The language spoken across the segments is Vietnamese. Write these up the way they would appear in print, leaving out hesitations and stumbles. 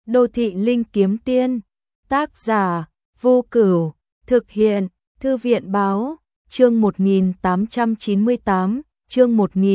Đô thị linh kiếm tiên, tác giả, Vô Cửu, thực hiện, Thư viện báo, chương 1898, chương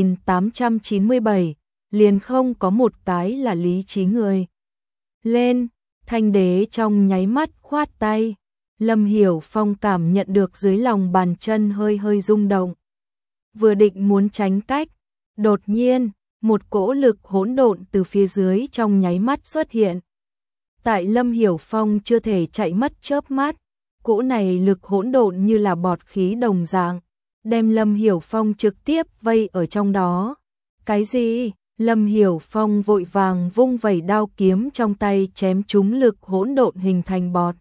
1897, liền không có một cái là lý trí người. Lên, Thanh đế trong nháy mắt khoát tay, Lâm Hiểu Phong cảm nhận được dưới lòng bàn chân hơi hơi rung động. Vừa định muốn tránh cách, đột nhiên, một cỗ lực hỗn độn từ phía dưới trong nháy mắt xuất hiện. Tại Lâm Hiểu Phong chưa thể chạy mất chớp mắt, cỗ này lực hỗn độn như là bọt khí đồng dạng, đem Lâm Hiểu Phong trực tiếp vây ở trong đó. Cái gì? Lâm Hiểu Phong vội vàng vung vẩy đao kiếm trong tay chém trúng lực hỗn độn hình thành bọt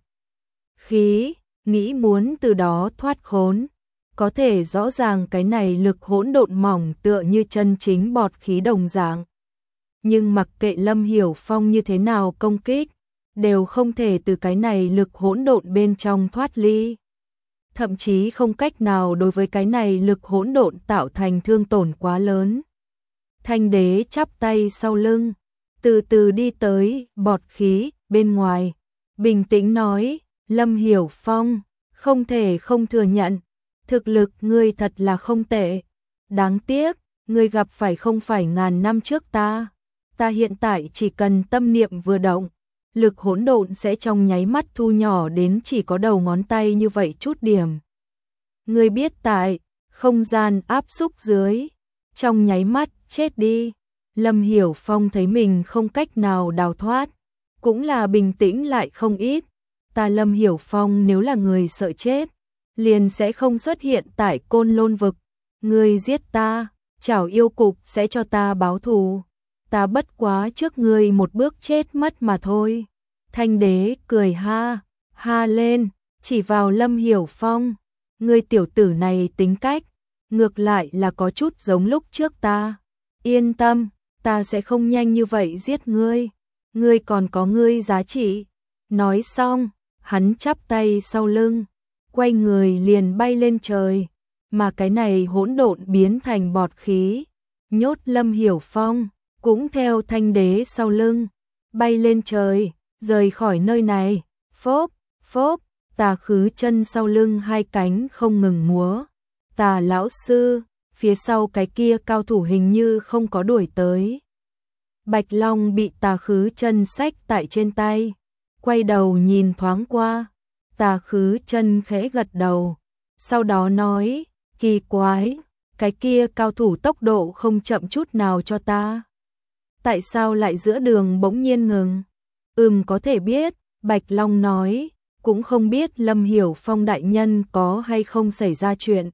khí, nghĩ muốn từ đó thoát khốn. Có thể rõ ràng cái này lực hỗn độn mỏng tựa như chân chính bọt khí đồng dạng. Nhưng mặc kệ Lâm Hiểu Phong như thế nào công kích, đều không thể từ cái này lực hỗn độn bên trong thoát ly. Thậm chí không cách nào đối với cái này lực hỗn độn tạo thành thương tổn quá lớn. Thanh đế chắp tay sau lưng, từ từ đi tới bọt khí bên ngoài, bình tĩnh nói, Lâm Hiểu Phong, không thể không thừa nhận, thực lực ngươi thật là không tệ. Đáng tiếc, ngươi gặp phải không phải ngàn năm trước ta. Ta hiện tại chỉ cần tâm niệm vừa động, lực hỗn độn sẽ trong nháy mắt thu nhỏ đến chỉ có đầu ngón tay như vậy chút điểm. Ngươi biết tại, không gian áp xúc dưới, trong nháy mắt chết đi. Lâm Hiểu Phong thấy mình không cách nào đào thoát, cũng là bình tĩnh lại không ít. Ta Lâm Hiểu Phong nếu là người sợ chết, liền sẽ không xuất hiện tại Côn Lôn vực. Ngươi giết ta, Trảo Yêu Cục sẽ cho ta báo thù. Ta bất quá trước ngươi một bước chết mất mà thôi. Thanh đế cười ha, ha lên, chỉ vào Lâm Hiểu Phong. Ngươi tiểu tử này tính cách, ngược lại là có chút giống lúc trước ta. Yên tâm, ta sẽ không nhanh như vậy giết ngươi. Ngươi còn có ngươi giá trị. Nói xong, hắn chắp tay sau lưng, quay người liền bay lên trời, mà cái này hỗn độn biến thành bọt khí, nhốt Lâm Hiểu Phong, cũng theo thanh đế sau lưng, bay lên trời, rời khỏi nơi này. Phốp, phốp, Tà Khứ Chân sau lưng hai cánh không ngừng múa. Tà lão sư, phía sau cái kia cao thủ hình như không có đuổi tới. Bạch Long bị Tà Khứ Chân xách tại trên tay, quay đầu nhìn thoáng qua. Tà Khứ Chân khẽ gật đầu, sau đó nói, kỳ quái, cái kia cao thủ tốc độ không chậm chút nào cho ta. Tại sao lại giữa đường bỗng nhiên ngừng? Có thể biết, Bạch Long nói, cũng không biết Lâm Hiểu Phong đại nhân có hay không xảy ra chuyện.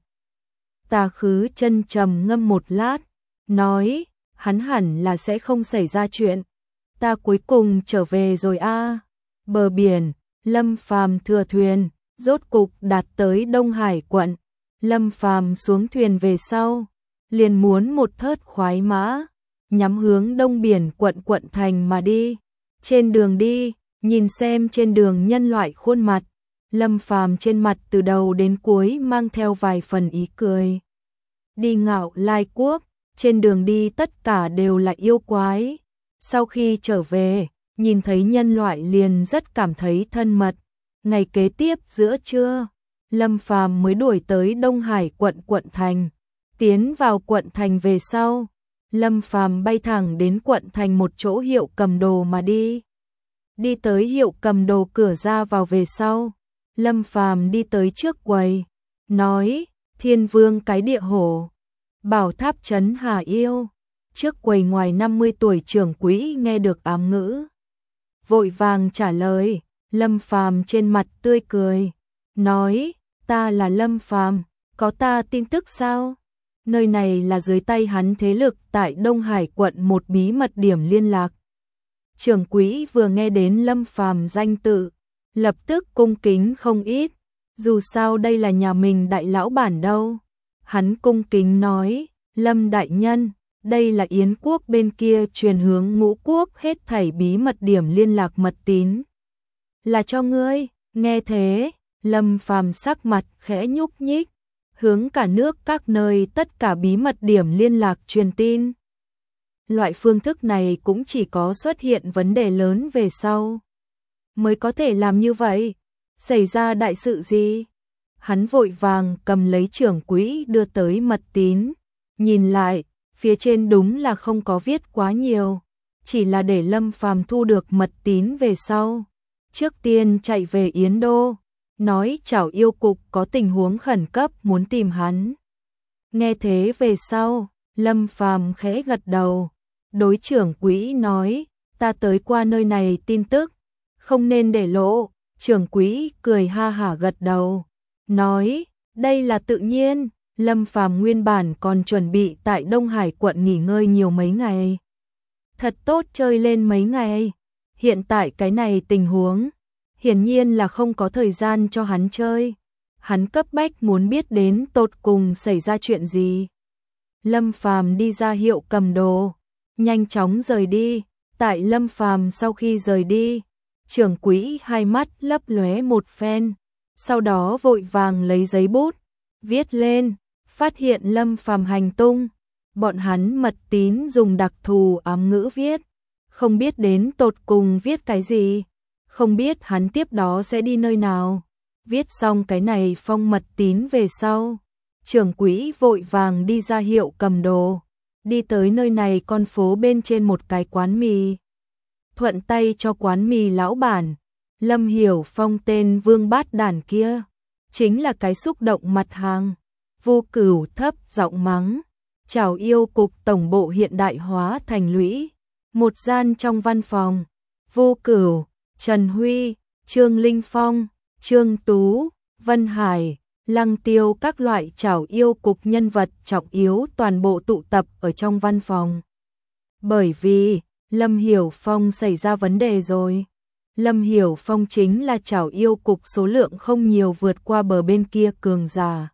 Tà Khứ Chân trầm ngâm một lát, nói, hắn hẳn là sẽ không xảy ra chuyện. Ta cuối cùng trở về rồi a. Bờ biển, Lâm Phàm thừa thuyền, rốt cục đạt tới Đông Hải quận. Lâm Phàm xuống thuyền về sau, liền muốn một thớt khoái mã, nhắm hướng Đông biển quận thành mà đi. Trên đường đi, nhìn xem trên đường nhân loại khuôn mặt, Lâm Phàm trên mặt từ đầu đến cuối mang theo vài phần ý cười. Đi Ngạo Lai Quốc, trên đường đi tất cả đều là yêu quái. Sau khi trở về, nhìn thấy nhân loại liền rất cảm thấy thân mật. Ngày kế tiếp giữa trưa, Lâm Phàm mới đuổi tới Đông Hải quận thành. Tiến vào quận thành về sau, Lâm Phàm bay thẳng đến quận thành một chỗ hiệu cầm đồ mà đi. Đi tới hiệu cầm đồ cửa ra vào về sau, Lâm Phàm đi tới trước quầy, nói, Thiên Vương cái địa hổ, Bảo Tháp trấn Hà Yêu. Trước quầy ngoài 50 tuổi trưởng quỹ nghe được ám ngữ, vội vàng trả lời. Lâm Phàm trên mặt tươi cười, nói, ta là Lâm Phàm, có ta tin tức sao? Nơi này là dưới tay hắn thế lực tại Đông Hải quận một bí mật điểm liên lạc. Trưởng quỹ vừa nghe đến Lâm Phàm danh tự, lập tức cung kính không ít, dù sao đây là nhà mình đại lão bản đâu. Hắn cung kính nói, Lâm đại nhân, đây là Yến quốc bên kia truyền hướng Ngũ quốc hết thảy bí mật điểm liên lạc mật tín. Là cho ngươi. Nghe thế, Lâm Phàm sắc mặt khẽ nhúc nhích, hướng cả nước các nơi tất cả bí mật điểm liên lạc truyền tin. Loại phương thức này cũng chỉ có xuất hiện vấn đề lớn về sau mới có thể làm như vậy. Xảy ra đại sự gì? Hắn vội vàng cầm lấy trưởng quỹ đưa tới mật tín, nhìn lại, phía trên đúng là không có viết quá nhiều, chỉ là để Lâm Phàm thu được mật tín về sau. Trước tiên chạy về Yến Đô, nói Trảo Yêu Cục có tình huống khẩn cấp muốn tìm hắn. Nghe thế về sau, Lâm Phàm khẽ gật đầu, đối trưởng quỹ nói, ta tới qua nơi này tin tức, không nên để lộ. Trưởng quỹ cười ha hả gật đầu, nói, đây là tự nhiên. Lâm Phàm nguyên bản còn chuẩn bị tại Đông Hải quận nghỉ ngơi nhiều mấy ngày, thật tốt chơi lên mấy ngày. Hiện tại cái này tình huống, hiển nhiên là không có thời gian cho hắn chơi. Hắn cấp bách muốn biết đến tột cùng xảy ra chuyện gì. Lâm Phàm đi ra hiệu cầm đồ, nhanh chóng rời đi. Tại Lâm Phàm sau khi rời đi, trưởng quỹ hai mắt lấp lóe một phen, sau đó vội vàng lấy giấy bút, viết lên, phát hiện Lâm Phàm hành tung. Bọn hắn mật tín dùng đặc thù ám ngữ viết, không biết đến tột cùng viết cái gì, không biết hắn tiếp đó sẽ đi nơi nào. Viết xong cái này phong mật tín về sau, trưởng quỹ vội vàng đi ra hiệu cầm đồ, đi tới nơi này con phố bên trên một cái quán mì. Thuận tay cho quán mì lão bản, Lâm Hiểu Phong tên Vương Bát Đản kia, chính là cái xúc động mặt hàng. Vô Cửu thấp giọng mắng, Trảo Yêu Cục tổng bộ hiện đại hóa thành lũy. Một gian trong văn phòng, Vô Cửu, Trần Huy, Trương Linh Phong, Trương Tú, Vân Hải, Lăng Tiêu các loại Trảo Yêu Cục nhân vật trọng yếu toàn bộ tụ tập ở trong văn phòng. Bởi vì Lâm Hiểu Phong xảy ra vấn đề rồi. Lâm Hiểu Phong chính là Trảo Yêu Cục số lượng không nhiều vượt qua bờ bên kia cường giả.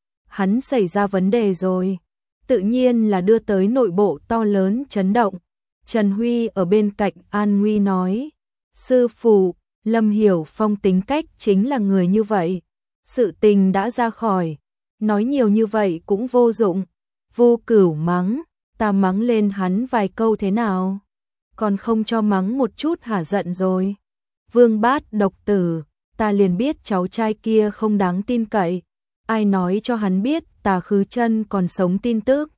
Hắn xảy ra vấn đề rồi, tự nhiên là đưa tới nội bộ to lớn chấn động. Trần Huy ở bên cạnh an nguy nói, sư phụ, Lâm Hiểu Phong tính cách chính là người như vậy. Sự tình đã ra khỏi, nói nhiều như vậy cũng vô dụng. Vô Cửu mắng, ta mắng lên hắn vài câu thế nào? Còn không cho mắng một chút hả giận rồi. Vương Bát độc tử, ta liền biết cháu trai kia không đáng tin cậy. Ai nói cho hắn biết Tà Khứ Chân còn sống tin tức?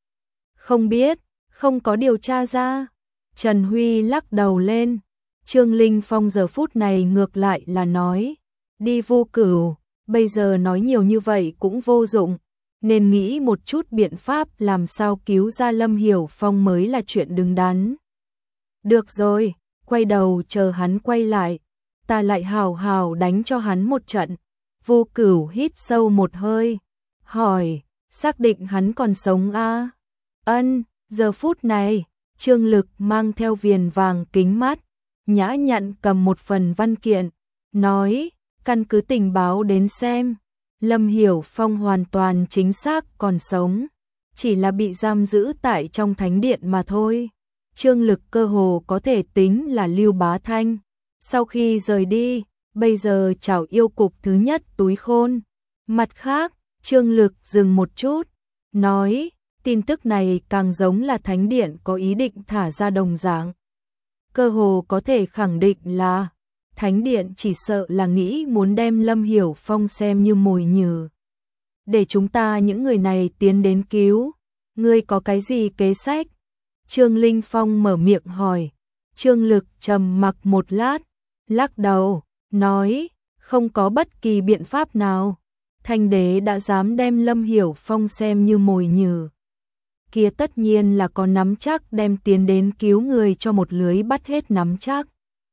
Không biết, không có điều tra ra. Trần Huy lắc đầu lên. Trương Linh Phong giờ phút này ngược lại là nói, đi Vô Cửu, bây giờ nói nhiều như vậy cũng vô dụng, nên nghĩ một chút biện pháp làm sao cứu ra Lâm Hiểu Phong mới là chuyện đứng đắn. Được rồi, quay đầu chờ hắn quay lại, ta lại hào hào đánh cho hắn một trận. Vô Cửu hít sâu một hơi, hỏi, xác định hắn còn sống à? Ân, giờ phút này, Trương Lực mang theo viền vàng kính mát, nhã nhặn cầm một phần văn kiện, nói, căn cứ tình báo đến xem, Lâm Hiểu Phong hoàn toàn chính xác còn sống, chỉ là bị giam giữ tại trong thánh điện mà thôi. Trương Lực cơ hồ có thể tính là Lưu Bá Thanh. Sau khi rời đi, bây giờ Trảo Yêu Cục thứ nhất túi khôn. Mặt khác, Trương Lực dừng một chút, nói, tin tức này càng giống là thánh điện có ý định thả ra đồng dạng. Cơ hồ có thể khẳng định là thánh điện chỉ sợ là nghĩ muốn đem Lâm Hiểu Phong xem như mồi nhử, để chúng ta những người này tiến đến cứu. Ngươi có cái gì kế sách? Trương Linh Phong mở miệng hỏi. Trương Lực trầm mặc một lát, lắc đầu, nói, không có bất kỳ biện pháp nào. Thanh đế đã dám đem Lâm Hiểu Phong xem như mồi nhử, kia tất nhiên là có nắm chắc đem tiến đến cứu người cho một lưới bắt hết nắm chắc.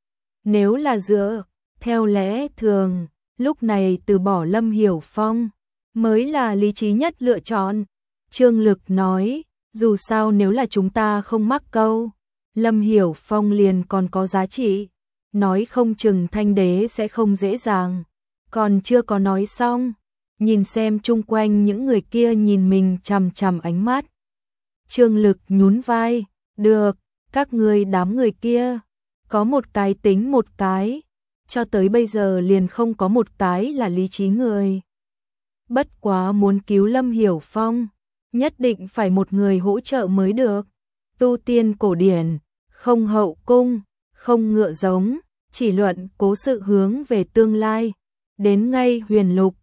Nếu là dựa theo lẽ thường, lúc này từ bỏ Lâm Hiểu Phong mới là lý trí nhất lựa chọn. Trương Lực nói, dù sao nếu là chúng ta không mắc câu, Lâm Hiểu Phong liền còn có giá trị, nói không chừng Thanh đế sẽ không dễ dàng. Còn chưa có nói xong, nhìn xem chung quanh những người kia nhìn mình chằm chằm ánh mắt. Trương Lực nhún vai, được, các ngươi đám người kia, có một cái tính một cái, cho tới bây giờ liền không có một cái là lý trí người. Bất quá muốn cứu Lâm Hiểu Phong, nhất định phải một người hỗ trợ mới được. tu tiên cổ điển, không hậu cung, không ngựa giống, chỉ luận cố sự hướng về tương lai. Đến ngay huyền lục,